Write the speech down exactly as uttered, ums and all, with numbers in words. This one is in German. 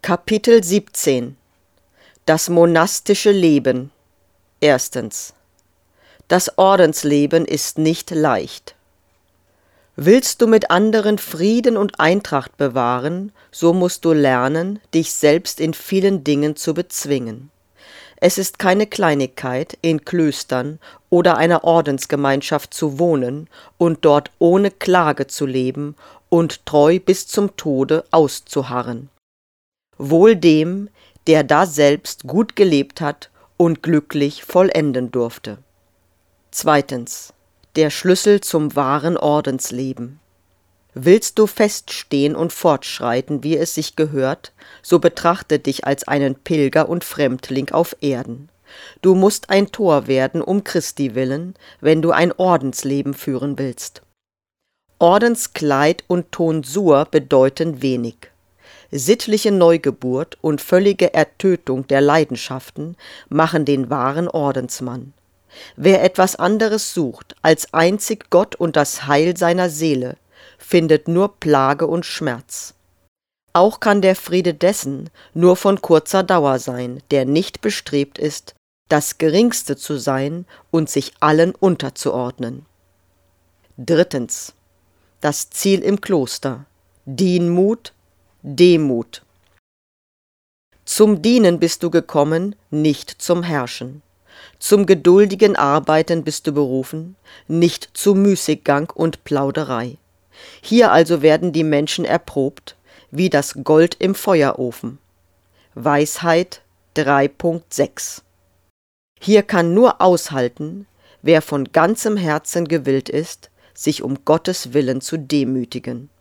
Kapitel siebzehn. Das monastische Leben. Erstens. Das Ordensleben ist nicht leicht. Willst du mit anderen Frieden und Eintracht bewahren, so musst du lernen, dich selbst in vielen Dingen zu bezwingen. Es ist keine Kleinigkeit, in Klöstern oder einer Ordensgemeinschaft zu wohnen und dort ohne Klage zu leben und treu bis zum Tode auszuharren. Wohl dem, der da selbst gut gelebt hat und glücklich vollenden durfte. Zweitens. Der Schlüssel zum wahren Ordensleben. Willst du feststehen und fortschreiten, wie es sich gehört, so betrachte dich als einen Pilger und Fremdling auf Erden. Du musst ein Tor werden um Christi willen, wenn du ein Ordensleben führen willst. Ordenskleid und Tonsur bedeuten wenig. Sittliche Neugeburt und völlige Ertötung der Leidenschaften machen den wahren Ordensmann. Wer etwas anderes sucht als einzig Gott und das Heil seiner Seele, findet nur Plage und Schmerz. Auch kann der Friede dessen nur von kurzer Dauer sein, der nicht bestrebt ist, das Geringste zu sein und sich allen unterzuordnen. Drittens. Das Ziel im Kloster. Dienmut, Demut. Zum Dienen bist du gekommen, nicht zum Herrschen. Zum geduldigen Arbeiten bist du berufen, nicht zu Müßiggang und Plauderei. Hier also werden die Menschen erprobt, wie das Gold im Feuerofen. Weisheit drei Punkt sechs. Hier kann nur aushalten, wer von ganzem Herzen gewillt ist, sich um Gottes Willen zu demütigen.